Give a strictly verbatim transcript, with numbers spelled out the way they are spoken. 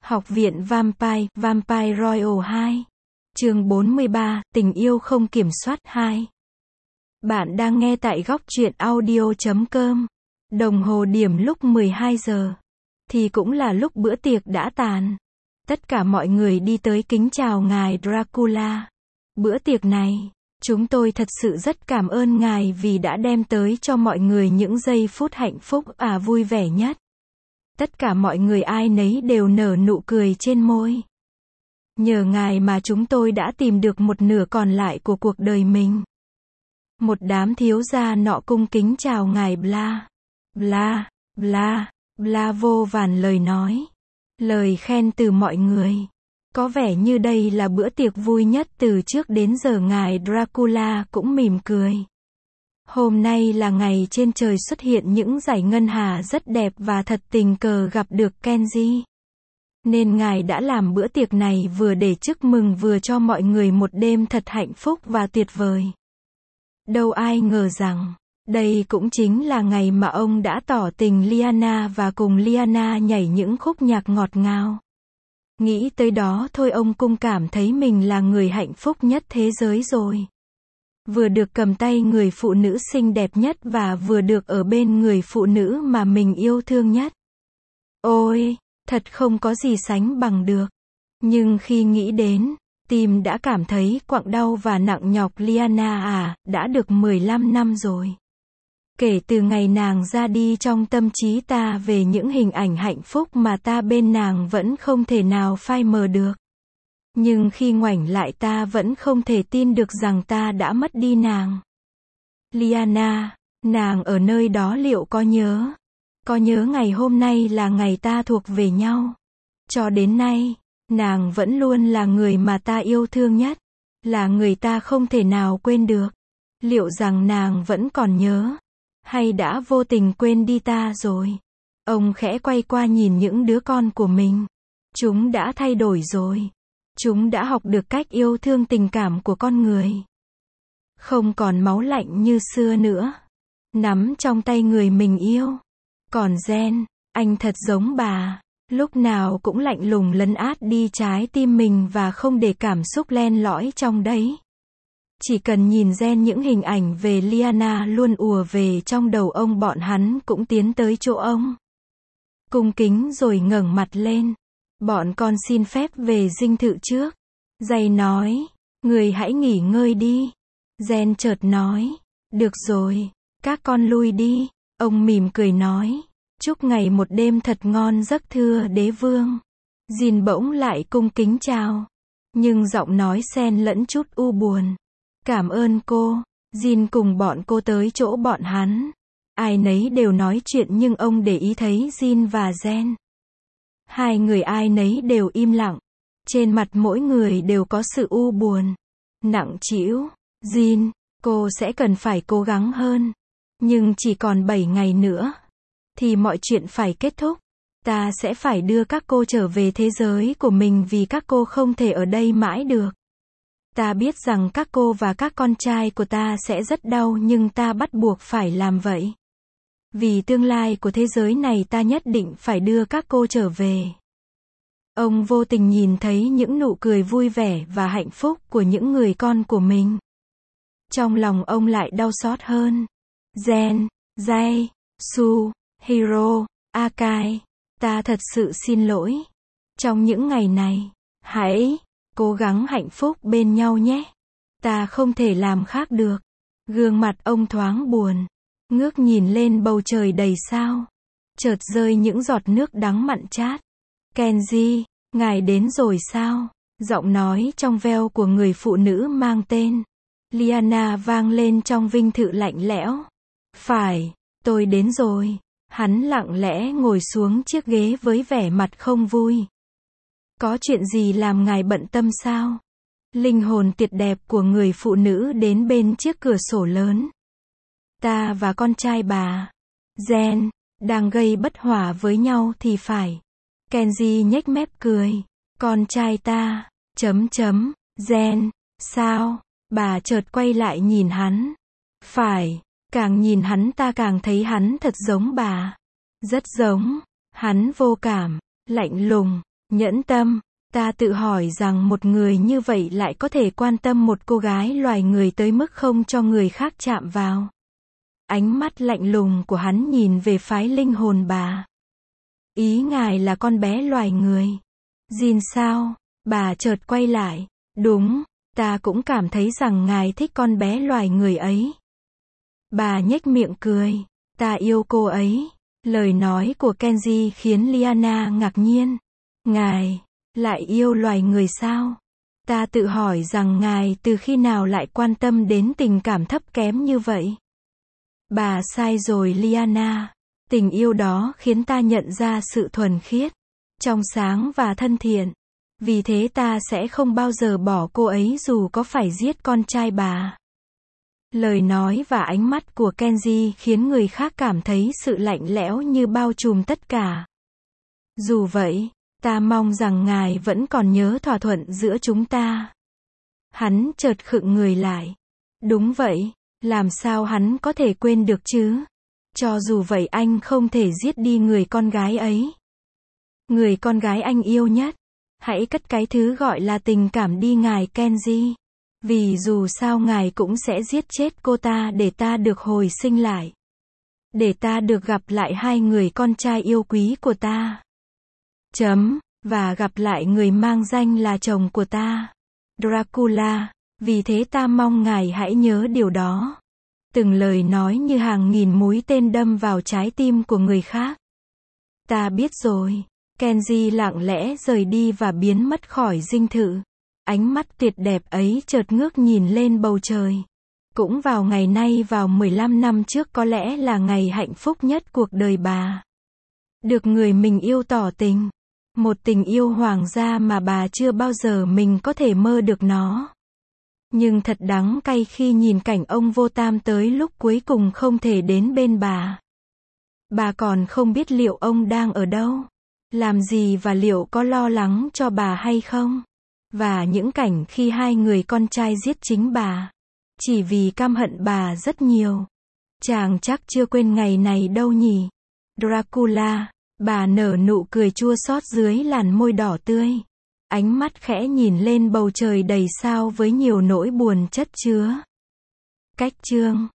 Học viện Vampire, Vampire Royal hai. Chương bốn mươi ba, tình yêu không kiểm soát hai. Bạn đang nghe tại góc truyện audio chấm com. Đồng hồ điểm lúc mười hai giờ. Thì cũng là lúc bữa tiệc đã tàn. Tất cả mọi người đi tới kính chào ngài Dracula. Bữa tiệc này, chúng tôi thật sự rất cảm ơn ngài vì đã đem tới cho mọi người những giây phút hạnh phúc à vui vẻ nhất. Tất cả mọi người ai nấy đều nở nụ cười trên môi. Nhờ ngài mà chúng tôi đã tìm được một nửa còn lại của cuộc đời mình. Một đám thiếu gia nọ cung kính chào ngài Bla. Bla, Bla, Bla vô vàn lời nói. Lời khen từ mọi người. Có vẻ như đây là bữa tiệc vui nhất từ trước đến giờ. Ngài Dracula cũng mỉm cười. Hôm nay là ngày trên trời xuất hiện những dải ngân hà rất đẹp và thật tình cờ gặp được Kenji. Nên ngài đã làm bữa tiệc này vừa để chúc mừng vừa cho mọi người một đêm thật hạnh phúc và tuyệt vời. Đâu ai ngờ rằng, đây cũng chính là ngày mà ông đã tỏ tình Liana và cùng Liana nhảy những khúc nhạc ngọt ngào. Nghĩ tới đó thôi ông cũng cảm thấy mình là người hạnh phúc nhất thế giới rồi. Vừa được cầm tay người phụ nữ xinh đẹp nhất và vừa được ở bên người phụ nữ mà mình yêu thương nhất. Ôi, thật không có gì sánh bằng được. Nhưng khi nghĩ đến, tim đã cảm thấy quặn đau và nặng nhọc. Liana à, đã được mười lăm năm rồi. Kể từ ngày nàng ra đi, trong tâm trí ta về những hình ảnh hạnh phúc mà ta bên nàng vẫn không thể nào phai mờ được. Nhưng khi ngoảnh lại ta vẫn không thể tin được rằng ta đã mất đi nàng. Liana, nàng ở nơi đó liệu có nhớ? Có nhớ ngày hôm nay là ngày ta thuộc về nhau? Cho đến nay, nàng vẫn luôn là người mà ta yêu thương nhất. Là người ta không thể nào quên được. Liệu rằng nàng vẫn còn nhớ? Hay đã vô tình quên đi ta rồi? Ông khẽ quay qua nhìn những đứa con của mình. Chúng đã thay đổi rồi. Chúng đã học được cách yêu thương tình cảm của con người. Không còn máu lạnh như xưa nữa. Nắm trong tay người mình yêu. Còn Jen, anh thật giống bà. Lúc nào cũng lạnh lùng lấn át đi trái tim mình và không để cảm xúc len lỏi trong đấy. Chỉ cần nhìn Jen, những hình ảnh về Liana luôn ùa về trong đầu ông. Bọn hắn cũng tiến tới chỗ ông. Cung kính rồi ngẩng mặt lên. Bọn con xin phép về dinh thự trước. Dây nói, người hãy nghỉ ngơi đi. Jen chợt nói, được rồi, các con lui đi. Ông mỉm cười nói, chúc ngày một đêm thật ngon giấc thưa đế vương. Jin bỗng lại cung kính chào. Nhưng giọng nói xen lẫn chút u buồn. Cảm ơn cô. Jin cùng bọn cô tới chỗ bọn hắn. Ai nấy đều nói chuyện nhưng ông để ý thấy Jin và Jen. Hai người ai nấy đều im lặng. Trên mặt mỗi người đều có sự u buồn. Nặng trĩu. Jin, cô sẽ cần phải cố gắng hơn. Nhưng chỉ còn bảy ngày nữa. Thì mọi chuyện phải kết thúc. Ta sẽ phải đưa các cô trở về thế giới của mình vì các cô không thể ở đây mãi được. Ta biết rằng các cô và các con trai của ta sẽ rất đau nhưng ta bắt buộc phải làm vậy. Vì tương lai của thế giới này ta nhất định phải đưa các cô trở về. Ông vô tình nhìn thấy những nụ cười vui vẻ và hạnh phúc của những người con của mình. Trong lòng ông lại đau xót hơn. Jen, Jay, Su, Hiro, Akai, ta thật sự xin lỗi. Trong những ngày này, hãy cố gắng hạnh phúc bên nhau nhé. Ta không thể làm khác được. Gương mặt ông thoáng buồn. Ngước nhìn lên bầu trời đầy sao. Chợt rơi những giọt nước đắng mặn chát. Kenji, ngài đến rồi sao? Giọng nói trong veo của người phụ nữ mang tên Liana vang lên trong vinh thự lạnh lẽo. Phải, tôi đến rồi. Hắn lặng lẽ ngồi xuống chiếc ghế với vẻ mặt không vui. Có chuyện gì làm ngài bận tâm sao? Linh hồn tuyệt đẹp của người phụ nữ đến bên chiếc cửa sổ lớn. Ta và con trai bà, Jen, đang gây bất hòa với nhau thì phải. Kenji nhếch mép cười. Con trai ta, chấm chấm, Jen, sao? Bà chợt quay lại nhìn hắn. Phải, càng nhìn hắn ta càng thấy hắn thật giống bà. Rất giống. Hắn vô cảm, lạnh lùng, Nhẫn tâm, ta tự hỏi rằng một người như vậy lại có thể quan tâm một cô gái loài người tới mức không cho người khác chạm vào. Ánh mắt lạnh lùng của hắn nhìn về phái linh hồn bà. Ý ngài là con bé loài người. Jin sao? Bà chợt quay lại. Đúng, ta cũng cảm thấy rằng ngài thích con bé loài người ấy. Bà nhếch miệng cười. Ta yêu cô ấy. Lời nói của Kenji khiến Liana ngạc nhiên. Ngài, lại yêu loài người sao? Ta tự hỏi rằng ngài từ khi nào lại quan tâm đến tình cảm thấp kém như vậy? Bà sai rồi Liana. Tình yêu đó khiến ta nhận ra sự thuần khiết, trong sáng và thân thiện. Vì thế ta sẽ không bao giờ bỏ cô ấy dù có phải giết con trai bà. Lời nói và ánh mắt của Kenji khiến người khác cảm thấy sự lạnh lẽo như bao trùm tất cả. Dù vậy, ta mong rằng ngài vẫn còn nhớ thỏa thuận giữa chúng ta. Hắn chợt khựng người lại. Đúng vậy, làm sao hắn có thể quên được chứ? Cho dù vậy anh không thể giết đi người con gái ấy. Người con gái anh yêu nhất. Hãy cất cái thứ gọi là tình cảm đi ngài Kenji. Vì dù sao ngài cũng sẽ giết chết cô ta để ta được hồi sinh lại. Để ta được gặp lại hai người con trai yêu quý của ta. Chấm, và gặp lại người mang danh là chồng của ta. Dracula. Vì thế ta mong ngài hãy nhớ điều đó. Từng lời nói như hàng nghìn mũi tên đâm vào trái tim của người khác. Ta biết rồi. Kenji lặng lẽ rời đi và biến mất khỏi dinh thự. Ánh mắt tuyệt đẹp ấy chợt ngước nhìn lên bầu trời. Cũng vào ngày nay vào mười lăm năm trước có lẽ là ngày hạnh phúc nhất cuộc đời bà. Được người mình yêu tỏ tình. Một tình yêu hoàng gia mà bà chưa bao giờ mình có thể mơ được nó. Nhưng thật đắng cay khi nhìn cảnh ông Vô Tam tới lúc cuối cùng không thể đến bên bà. Bà còn không biết liệu ông đang ở đâu, làm gì và liệu có lo lắng cho bà hay không. Và những cảnh khi hai người con trai giết chính bà, chỉ vì căm hận bà rất nhiều. Chàng chắc chưa quên ngày này đâu nhỉ. Dracula, bà nở nụ cười chua xót dưới làn môi đỏ tươi. Ánh mắt khẽ nhìn lên bầu trời đầy sao với nhiều nỗi buồn chất chứa. Cách chương